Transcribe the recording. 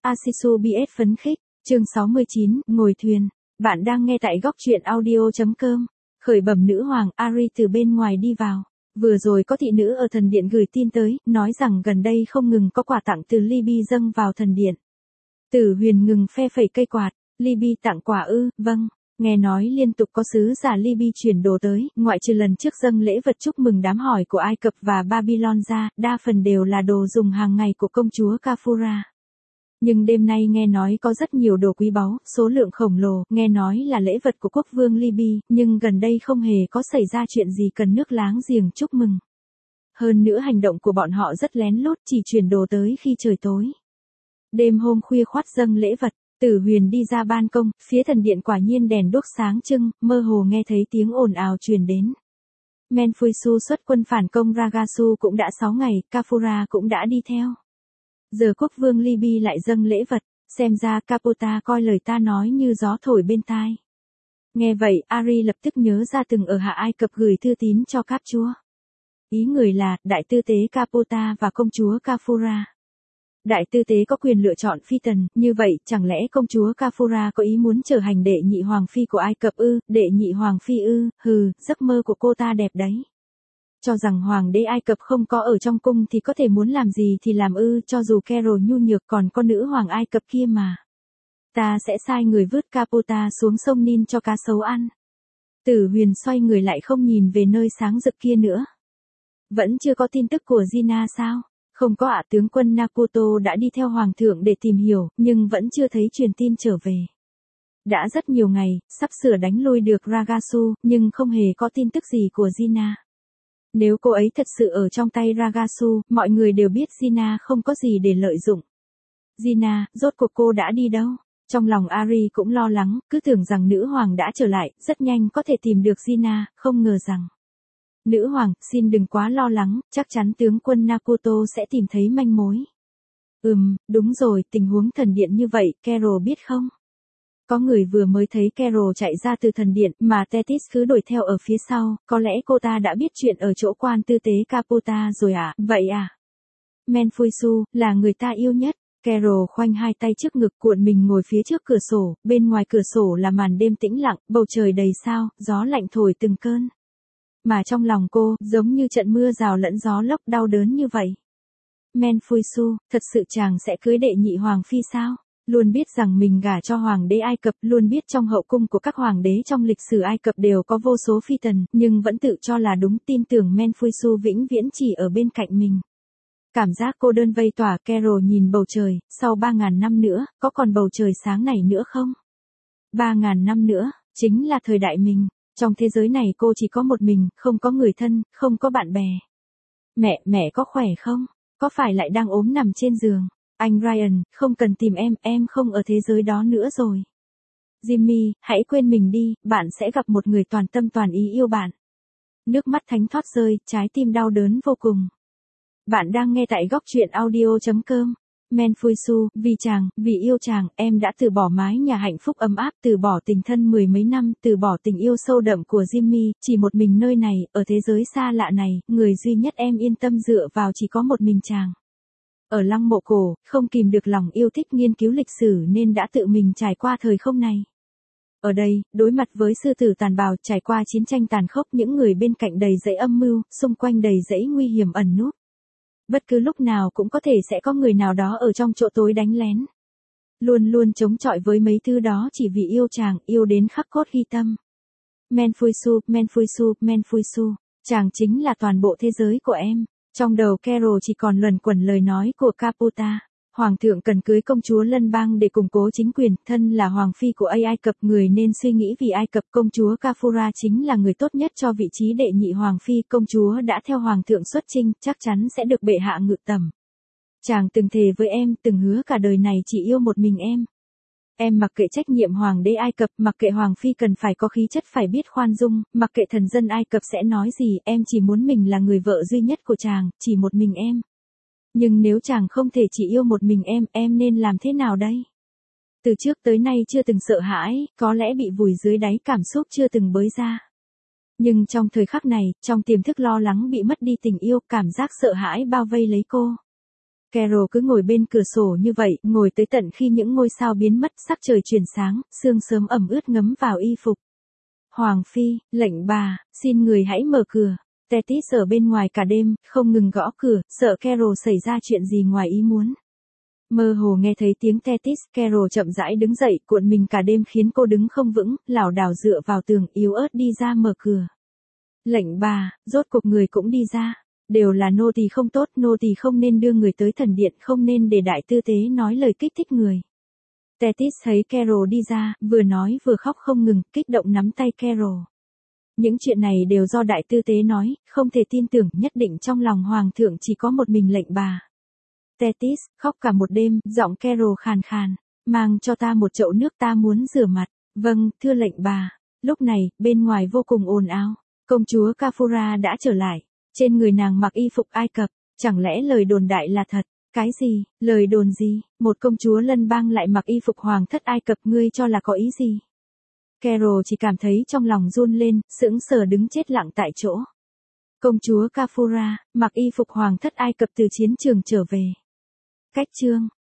Asisu BS phấn khích, chương 69, ngồi thuyền. Bạn đang nghe tại góc truyện audio.com. Khởi bẩm nữ hoàng, Ari từ bên ngoài đi vào. Vừa rồi có thị nữ ở thần điện gửi tin tới, nói rằng gần đây không ngừng có quà tặng từ Libby dâng vào thần điện. Tử Huyền ngừng phe phẩy cây quạt, Libby tặng quà ư, vâng. Nghe nói liên tục có sứ giả Libby chuyển đồ tới, ngoại trừ lần trước dâng lễ vật chúc mừng đám hỏi của Ai Cập và Babylon ra, đa phần đều là đồ dùng hàng ngày của công chúa Kafura. Nhưng đêm nay nghe nói có rất nhiều đồ quý báu, số lượng khổng lồ, nghe nói là lễ vật của quốc vương Libby, nhưng gần đây không hề có xảy ra chuyện gì cần nước láng giềng chúc mừng. Hơn nữa hành động của bọn họ rất lén lút, chỉ chuyển đồ tới khi trời tối. Đêm hôm khuya khoắt dâng lễ vật, Tử Huyền đi ra ban công, phía thần điện quả nhiên đèn đuốc sáng trưng, mơ hồ nghe thấy tiếng ồn ào truyền đến. Menfuisu xuất quân phản công Ragasu cũng đã 6 ngày, Kafura cũng đã đi theo. Giờ quốc vương Libby lại dâng lễ vật, xem ra Capota coi lời ta nói như gió thổi bên tai. Nghe vậy, Ari lập tức nhớ ra từng ở Hạ Ai Cập gửi thư tín cho Cáp chúa. Ý người là, đại tư tế Capota và công chúa Kafura. Đại tư tế có quyền lựa chọn phi tần, như vậy, chẳng lẽ công chúa Kafura có ý muốn trở thành đệ nhị hoàng phi của Ai Cập ư, đệ nhị hoàng phi ư, giấc mơ của cô ta đẹp đấy. Cho rằng hoàng đế Ai Cập không có ở trong cung thì có thể muốn làm gì thì làm ư, cho dù Carol nhu nhược còn có nữ hoàng Ai Cập kia mà. Ta sẽ sai người vớt Capota xuống sông Nin cho cá sấu ăn. Tử Huyền xoay người lại không nhìn về nơi sáng rực kia nữa. Vẫn chưa có tin tức của Gina sao? Không có ạ, tướng quân Nakuto đã đi theo hoàng thượng để tìm hiểu, nhưng vẫn chưa thấy truyền tin trở về. Đã rất nhiều ngày, sắp sửa đánh lui được Ragasu, nhưng không hề có tin tức gì của Gina. Nếu cô ấy thật sự ở trong tay Ragasu, mọi người đều biết Gina không có gì để lợi dụng. Gina, rốt cuộc cô đã đi đâu? Trong lòng Ari cũng lo lắng, cứ tưởng rằng nữ hoàng đã trở lại, rất nhanh có thể tìm được Gina, không ngờ rằng. Nữ hoàng, xin đừng quá lo lắng, chắc chắn tướng quân Nakuto sẽ tìm thấy manh mối. Đúng rồi, tình huống thần điện như vậy, Carol biết không? Có người vừa mới thấy Carol chạy ra từ thần điện, mà Tethys cứ đuổi theo ở phía sau, có lẽ cô ta đã biết chuyện ở chỗ quan tư tế Capota rồi à, vậy à? Menfuisu, là người ta yêu nhất. Carol khoanh hai tay trước ngực cuộn mình ngồi phía trước cửa sổ, bên ngoài cửa sổ là màn đêm tĩnh lặng, bầu trời đầy sao, gió lạnh thổi từng cơn. Mà trong lòng cô, giống như trận mưa rào lẫn gió lốc đau đớn như vậy. Menfuisu, thật sự chàng sẽ cưới đệ nhị hoàng phi sao? Luôn biết rằng mình gả cho hoàng đế Ai Cập, luôn biết trong hậu cung của các hoàng đế trong lịch sử Ai Cập đều có vô số phi tần, nhưng vẫn tự cho là đúng, tin tưởng Menfuisu vĩnh viễn chỉ ở bên cạnh mình. Cảm giác cô đơn vây tỏa, Carol nhìn bầu trời, sau 3.000 năm nữa, có còn bầu trời sáng này nữa không? 3.000 năm nữa, chính là thời đại mình. Trong thế giới này cô chỉ có một mình, không có người thân, không có bạn bè. Mẹ có khỏe không? Có phải lại đang ốm nằm trên giường? Anh Ryan, không cần tìm em không ở thế giới đó nữa rồi. Jimmy, hãy quên mình đi, bạn sẽ gặp một người toàn tâm toàn ý yêu bạn. Nước mắt thánh thót rơi, trái tim đau đớn vô cùng. Bạn đang nghe tại góc truyện audio.com. Menfuisu, vì yêu chàng, em đã từ bỏ mái nhà hạnh phúc ấm áp, từ bỏ tình thân 10 mấy năm, từ bỏ tình yêu sâu đậm của Jimmy, chỉ một mình nơi này, ở thế giới xa lạ này, người duy nhất em yên tâm dựa vào chỉ có một mình chàng. Ở lăng mộ cổ, không kìm được lòng yêu thích nghiên cứu lịch sử nên đã tự mình trải qua thời không này. Ở đây, đối mặt với sư tử tàn bạo, trải qua chiến tranh tàn khốc, những người bên cạnh đầy dẫy âm mưu, xung quanh đầy dẫy nguy hiểm ẩn núp. Bất cứ lúc nào cũng có thể sẽ có người nào đó ở trong chỗ tối đánh lén. Luôn luôn chống chọi với mấy thứ đó chỉ vì yêu chàng, yêu đến khắc cốt ghi tâm. Menfuisu, chàng chính là toàn bộ thế giới của em. Trong đầu Carol chỉ còn luẩn quẩn lời nói của Capota. Hoàng thượng cần cưới công chúa Lân Bang để củng cố chính quyền, thân là hoàng phi của Ai Cập, người nên suy nghĩ vì Ai Cập, công chúa Kafura chính là người tốt nhất cho vị trí đệ nhị hoàng phi, công chúa đã theo hoàng thượng xuất chinh, chắc chắn sẽ được bệ hạ ngự tầm. Chàng từng thề với em, từng hứa cả đời này chỉ yêu một mình em. Em mặc kệ trách nhiệm hoàng đế Ai Cập, mặc kệ hoàng phi cần phải có khí chất phải biết khoan dung, mặc kệ thần dân Ai Cập sẽ nói gì, em chỉ muốn mình là người vợ duy nhất của chàng, chỉ một mình em. Nhưng nếu chàng không thể chỉ yêu một mình em nên làm thế nào đây? Từ trước tới nay chưa từng sợ hãi, có lẽ bị vùi dưới đáy cảm xúc chưa từng bới ra. Nhưng trong thời khắc này, trong tiềm thức lo lắng bị mất đi tình yêu, cảm giác sợ hãi bao vây lấy cô. Carol cứ ngồi bên cửa sổ như vậy, ngồi tới tận khi những ngôi sao biến mất, sắc trời chuyển sáng, sương sớm ẩm ướt ngấm vào y phục. Hoàng phi, lệnh bà, xin người hãy mở cửa. Tethys ở bên ngoài cả đêm, không ngừng gõ cửa, sợ Carol xảy ra chuyện gì ngoài ý muốn. Mơ hồ nghe thấy tiếng Tethys, Carol chậm rãi đứng dậy, cuộn mình cả đêm khiến cô đứng không vững, lảo đảo dựa vào tường, yếu ớt đi ra mở cửa. Lệnh bà, rốt cuộc người cũng đi ra. Đều là nô tỳ không tốt, nô tỳ không nên đưa người tới thần điện, không nên để đại tư tế nói lời kích thích người. Tethys thấy Carol đi ra, vừa nói vừa khóc không ngừng, kích động nắm tay Carol. Những chuyện này đều do đại tư tế nói, không thể tin tưởng, nhất định trong lòng hoàng thượng chỉ có một mình lệnh bà. Tethys khóc cả một đêm, giọng Carol khàn khàn, mang cho ta một chậu nước, ta muốn rửa mặt. Vâng, thưa lệnh bà. Lúc này, bên ngoài vô cùng ồn ào. Công chúa Kafura đã trở lại. Trên người nàng mặc y phục Ai Cập, chẳng lẽ lời đồn đại là thật? Cái gì? Lời đồn gì? Một công chúa lân bang lại mặc y phục hoàng thất Ai Cập, ngươi cho là có ý gì? Carol chỉ cảm thấy trong lòng run lên, sững sờ đứng chết lặng tại chỗ. Công chúa Kafura, mặc y phục hoàng thất Ai Cập từ chiến trường trở về. Cách chương